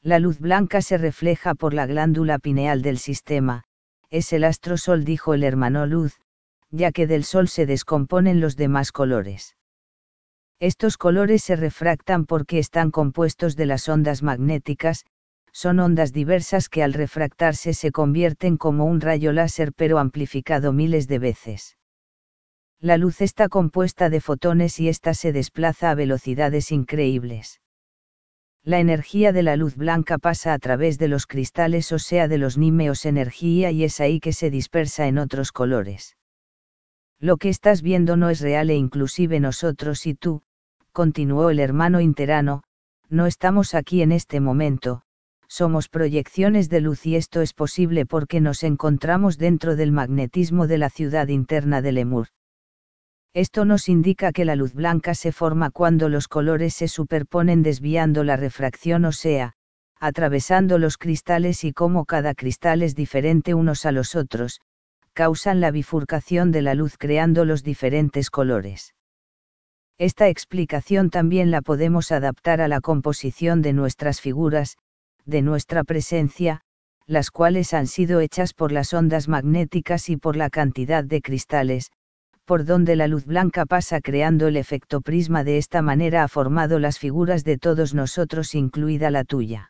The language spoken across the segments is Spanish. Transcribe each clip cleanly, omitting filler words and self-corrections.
La luz blanca se refleja por la glándula pineal del sistema, es el astro sol, dijo el hermano Luz, ya que del sol se descomponen los demás colores. Estos colores se refractan porque están compuestos de las ondas magnéticas, son ondas diversas que al refractarse se convierten como un rayo láser pero amplificado miles de veces. La luz está compuesta de fotones y ésta se desplaza a velocidades increíbles. La energía de la luz blanca pasa a través de los cristales, o sea, de los nímeos energía, y es ahí que se dispersa en otros colores. Lo que estás viendo no es real e inclusive nosotros y tú, continuó el hermano interano, no estamos aquí en este momento, somos proyecciones de luz y esto es posible porque nos encontramos dentro del magnetismo de la ciudad interna de Lemur. Esto nos indica que la luz blanca se forma cuando los colores se superponen desviando la refracción, o sea, atravesando los cristales, y como cada cristal es diferente unos a los otros, causan la bifurcación de la luz creando los diferentes colores. Esta explicación también la podemos adaptar a la composición de nuestras figuras, de nuestra presencia, las cuales han sido hechas por las ondas magnéticas y por la cantidad de cristales, por donde la luz blanca pasa creando el efecto prisma. De esta manera ha formado las figuras de todos nosotros, incluida la tuya.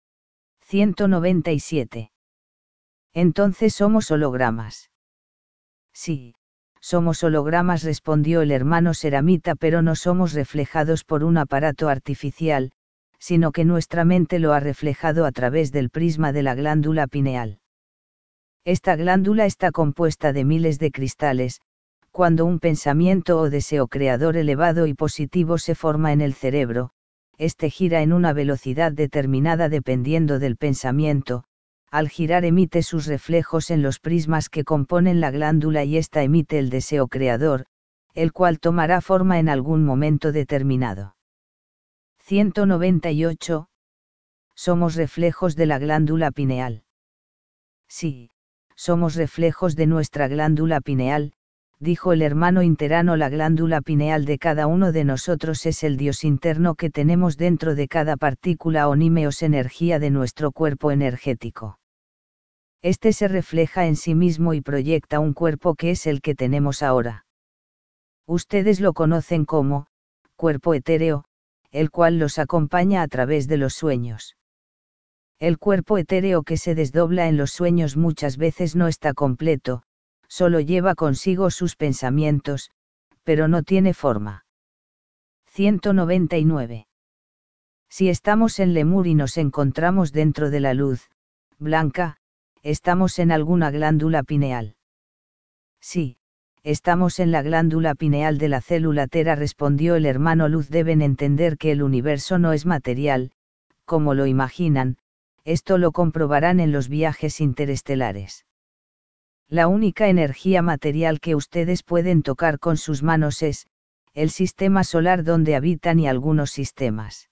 197. Entonces somos hologramas. Sí, somos hologramas, respondió el hermano Seramita, pero no somos reflejados por un aparato artificial, sino que nuestra mente lo ha reflejado a través del prisma de la glándula pineal. Esta glándula está compuesta de miles de cristales. Cuando un pensamiento o deseo creador elevado y positivo se forma en el cerebro, este gira en una velocidad determinada dependiendo del pensamiento. Al girar emite sus reflejos en los prismas que componen la glándula y ésta emite el deseo creador, el cual tomará forma en algún momento determinado. 198. Somos reflejos de la glándula pineal. Sí, somos reflejos de nuestra glándula pineal, dijo el hermano interano. La glándula pineal de cada uno de nosotros es el Dios interno que tenemos dentro de cada partícula o nímeos energía de nuestro cuerpo energético. Este se refleja en sí mismo y proyecta un cuerpo que es el que tenemos ahora. Ustedes lo conocen como cuerpo etéreo, el cual los acompaña a través de los sueños. El cuerpo etéreo que se desdobla en los sueños muchas veces no está completo, solo lleva consigo sus pensamientos, pero no tiene forma. 199. Si estamos en Lemur y nos encontramos dentro de la luz blanca, ¿estamos en alguna glándula pineal? Sí, estamos en la glándula pineal de la célula Tera, respondió el hermano Luz. Deben entender que el universo no es material, como lo imaginan, esto lo comprobarán en los viajes interestelares. La única energía material que ustedes pueden tocar con sus manos es el sistema solar donde habitan y algunos sistemas.